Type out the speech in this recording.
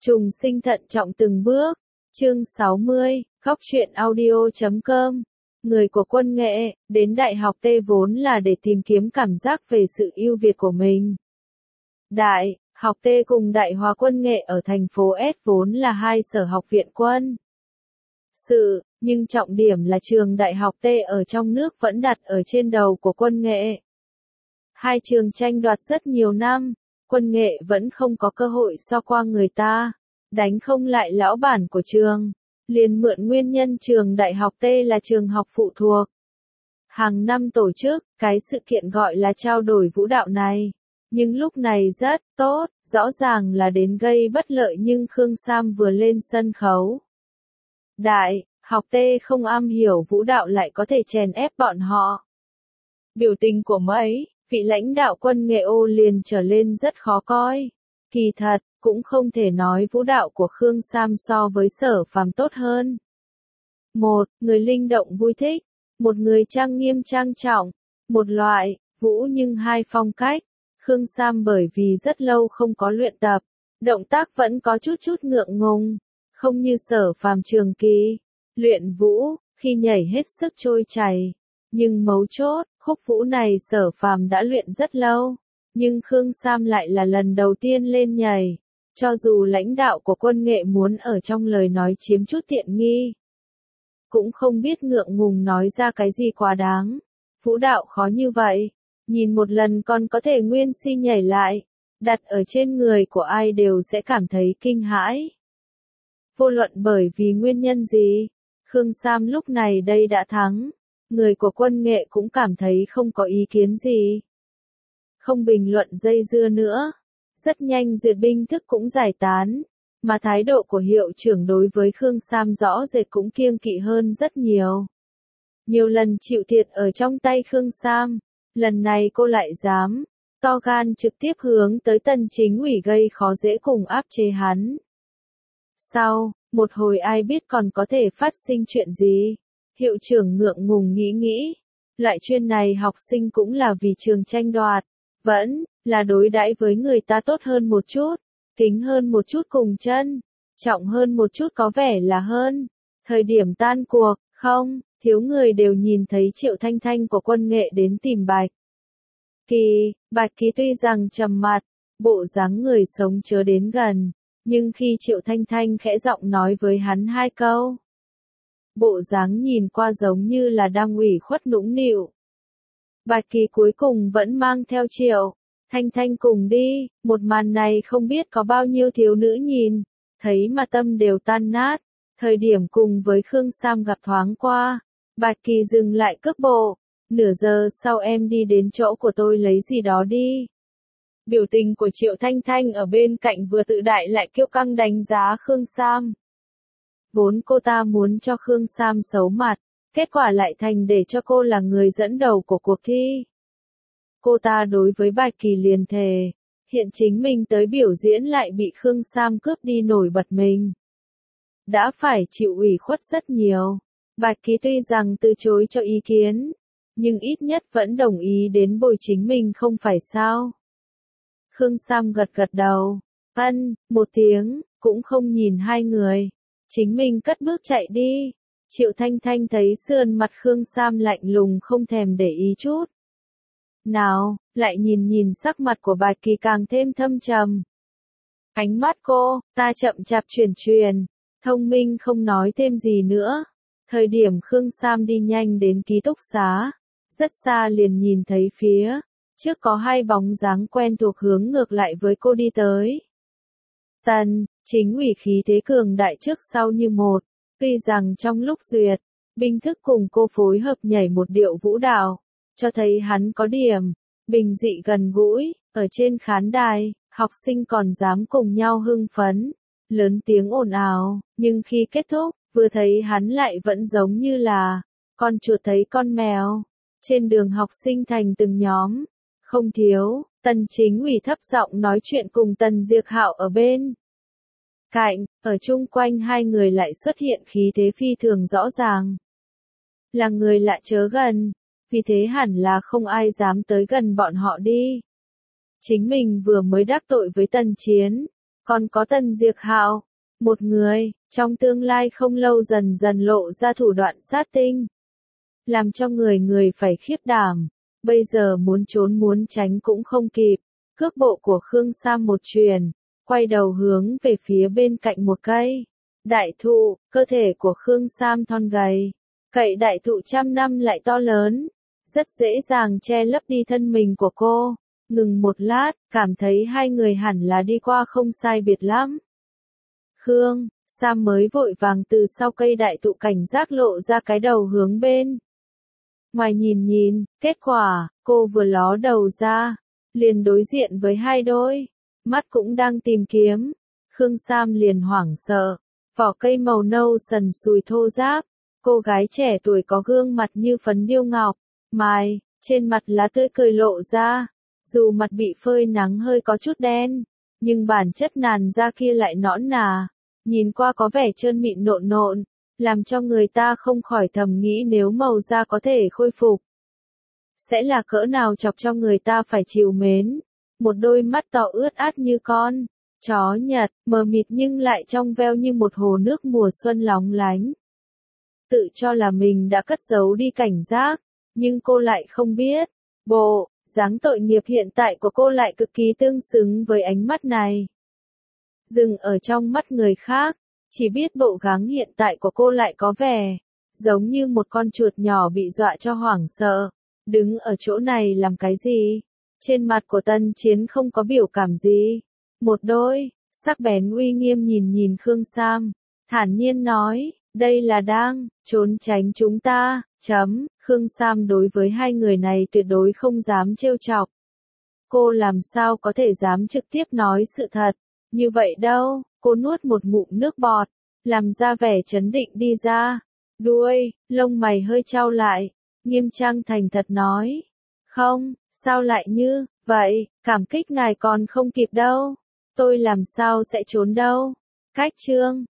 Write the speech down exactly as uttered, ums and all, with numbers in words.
Trùng sinh thận trọng từng bước. Chương sáu mươi, Góc truyện audio chấm com. Người của Quân Nghệ, đến Đại học T vốn là để tìm kiếm cảm giác về sự ưu việt của mình. Đại học T cùng Đại Hòa Quân Nghệ ở thành phố S vốn là hai sở học viện quân sự, nhưng trọng điểm là trường Đại học T ở trong nước vẫn đặt ở trên đầu của Quân Nghệ. Hai trường tranh đoạt rất nhiều năm, Quân Nghệ vẫn không có cơ hội so qua người ta, đánh không lại lão bản của trường, liền mượn nguyên nhân trường Đại học T là trường học phụ thuộc. Hàng năm tổ chức, cái sự kiện gọi là trao đổi vũ đạo này. Nhưng lúc này rất tốt, rõ ràng là đến gây bất lợi nhưng Khương Sam vừa lên sân khấu. Đại học T không am hiểu vũ đạo lại có thể chèn ép bọn họ. Biểu tình của mấy vị lãnh đạo Quân Nghệ ô liền trở lên rất khó coi. Kỳ thật, cũng không thể nói vũ đạo của Khương Sam so với Sở Phàm tốt hơn. Một người linh động vui thích, một người trang nghiêm trang trọng, một loại vũ nhưng hai phong cách. Khương Sam bởi vì rất lâu không có luyện tập, động tác vẫn có chút chút ngượng ngùng, không như Sở Phàm trường kỳ luyện vũ, khi nhảy hết sức trôi chảy. Nhưng mấu chốt, khúc vũ này Sở Phàm đã luyện rất lâu, nhưng Khương Sam lại là lần đầu tiên lên nhảy. Cho dù lãnh đạo của Quân Nghệ muốn ở trong lời nói chiếm chút tiện nghi, cũng không biết ngượng ngùng nói ra cái gì quá đáng. Vũ đạo khó như vậy, nhìn một lần còn có thể nguyên si nhảy lại, đặt ở trên người của ai đều sẽ cảm thấy kinh hãi. Vô luận bởi vì nguyên nhân gì, Khương Sam lúc này đây đã thắng, người của Quân Nghệ cũng cảm thấy không có ý kiến gì. Không bình luận dây dưa nữa, rất nhanh duyệt binh thức cũng giải tán, mà thái độ của hiệu trưởng đối với Khương Sam rõ rệt cũng kiêng kỵ hơn rất nhiều. Nhiều lần chịu thiệt ở trong tay Khương Sam, lần này cô lại dám, to gan trực tiếp hướng tới Tần Chính ủy gây khó dễ cùng áp chế hắn. Sau, một hồi ai biết còn có thể phát sinh chuyện gì, hiệu trưởng ngượng ngùng nghĩ nghĩ, loại chuyên này học sinh cũng là vì trường tranh đoạt, vẫn là đối đãi với người ta tốt hơn một chút, kính hơn một chút cùng chân, trọng hơn một chút có vẻ là hơn. Thời điểm tan cuộc, không, thiếu người đều nhìn thấy Triệu Thanh Thanh của Quân Nghệ đến tìm Bạch Kỳ. Bạch Kỳ tuy rằng trầm mặt, bộ dáng người sống chớ đến gần, nhưng khi Triệu Thanh Thanh khẽ giọng nói với hắn hai câu, bộ dáng nhìn qua giống như là đang ủy khuất nũng nịu. Bạch Kỳ cuối cùng vẫn mang theo Triệu Thanh Thanh cùng đi, một màn này không biết có bao nhiêu thiếu nữ nhìn, thấy mà tâm đều tan nát. Thời điểm cùng với Khương Sam gặp thoáng qua, Bạch Kỳ dừng lại cước bộ, nửa giờ sau em đi đến chỗ của tôi lấy gì đó đi. Biểu tình của Triệu Thanh Thanh ở bên cạnh vừa tự đại lại kiêu căng đánh giá Khương Sam. Vốn cô ta muốn cho Khương Sam xấu mặt, kết quả lại thành để cho cô là người dẫn đầu của cuộc thi. Cô ta đối với Bạch Kỳ liền thề, hiện chính mình tới biểu diễn lại bị Khương Sam cướp đi nổi bật mình. Đã phải chịu ủy khuất rất nhiều. Bạch Kỳ tuy rằng từ chối cho ý kiến, nhưng ít nhất vẫn đồng ý đến bồi chính mình không phải sao. Khương Sam gật gật đầu, ân, một tiếng, cũng không nhìn hai người. Chính mình cất bước chạy đi. Triệu Thanh Thanh thấy sườn mặt Khương Sam lạnh lùng không thèm để ý chút nào, lại nhìn nhìn sắc mặt của Bạch Kỳ càng thêm thâm trầm. Ánh mắt cô, ta chậm chạp chuyển truyền, thông minh không nói thêm gì nữa. Thời điểm Khương Sam đi nhanh đến ký túc xá, rất xa liền nhìn thấy phía trước có hai bóng dáng quen thuộc hướng ngược lại với cô đi tới. Tần Chính ủy khí thế cường đại trước sau như một, tuy rằng trong lúc duyệt binh thức cùng cô phối hợp nhảy một điệu vũ đạo, cho thấy hắn có điểm bình dị gần gũi. Ở trên khán đài, học sinh còn dám cùng nhau hưng phấn, lớn tiếng ồn ào, nhưng khi kết thúc, vừa thấy hắn lại vẫn giống như là con chuột thấy con mèo. Trên đường học sinh thành từng nhóm, không thiếu. Tần Chính ủy thấp giọng nói chuyện cùng Tần Diệc Hạo ở bên cạnh, ở chung quanh hai người lại xuất hiện khí thế phi thường rõ ràng. Là người lạ chớ gần, vì thế hẳn là không ai dám tới gần bọn họ đi. Chính mình vừa mới đắc tội với Tần Chiến, Còn có Tần Diệc Hạo, một người, trong tương lai không lâu dần dần lộ ra thủ đoạn sát tinh. Làm cho người người phải khiếp đảm, bây giờ muốn trốn muốn tránh cũng không kịp. Cước bộ của Khương Sam một truyền, quay đầu hướng về phía bên cạnh một cây đại thụ, cơ thể của Khương Sam thon gầy, cậy đại thụ trăm năm lại to lớn, rất dễ dàng che lấp đi thân mình của cô. Ngừng một lát, cảm thấy hai người hẳn là đi qua không sai biệt lắm. Khương Sam mới vội vàng từ sau cây đại thụ cảnh giác lộ ra cái đầu hướng bên ngoài nhìn nhìn, kết quả, cô vừa ló đầu ra, liền đối diện với hai đôi mắt cũng đang tìm kiếm. Khương Sam liền hoảng sợ, vỏ cây màu nâu sần sùi thô ráp, cô gái trẻ tuổi có gương mặt như phấn điêu ngọc, mài, trên mặt lá tươi cười lộ ra, dù mặt bị phơi nắng hơi có chút đen, nhưng bản chất làn da kia lại nõn nà, nhìn qua có vẻ trơn mịn nộn nộn, làm cho người ta không khỏi thầm nghĩ nếu màu da có thể khôi phục, sẽ là cỡ nào chọc cho người ta phải trìu mến. Một đôi mắt to ướt át như con chó Nhật, mờ mịt nhưng lại trong veo như một hồ nước mùa xuân lóng lánh. Tự cho là mình đã cất giấu đi cảnh giác, nhưng cô lại không biết, bộ dáng tội nghiệp hiện tại của cô lại cực kỳ tương xứng với ánh mắt này. Dừng ở trong mắt người khác, chỉ biết bộ dáng hiện tại của cô lại có vẻ giống như một con chuột nhỏ bị dọa cho hoảng sợ. Đứng ở chỗ này làm cái gì? Trên mặt của Tân Chiến không có biểu cảm gì. Một đôi sắc bén uy nghiêm nhìn nhìn Khương Sam, thản nhiên nói, đây là đang trốn tránh chúng ta. Chấm, Khương Sam đối với hai người này tuyệt đối không dám trêu chọc. Cô làm sao có thể dám trực tiếp nói sự thật như vậy đâu. Cô nuốt một ngụm nước bọt, làm ra vẻ trấn định đi ra. Đuôi lông mày hơi chau lại, nghiêm trang thành thật nói, không, sao lại như vậy, cảm kích ngài còn không kịp đâu, tôi làm sao sẽ trốn đâu. Cách chương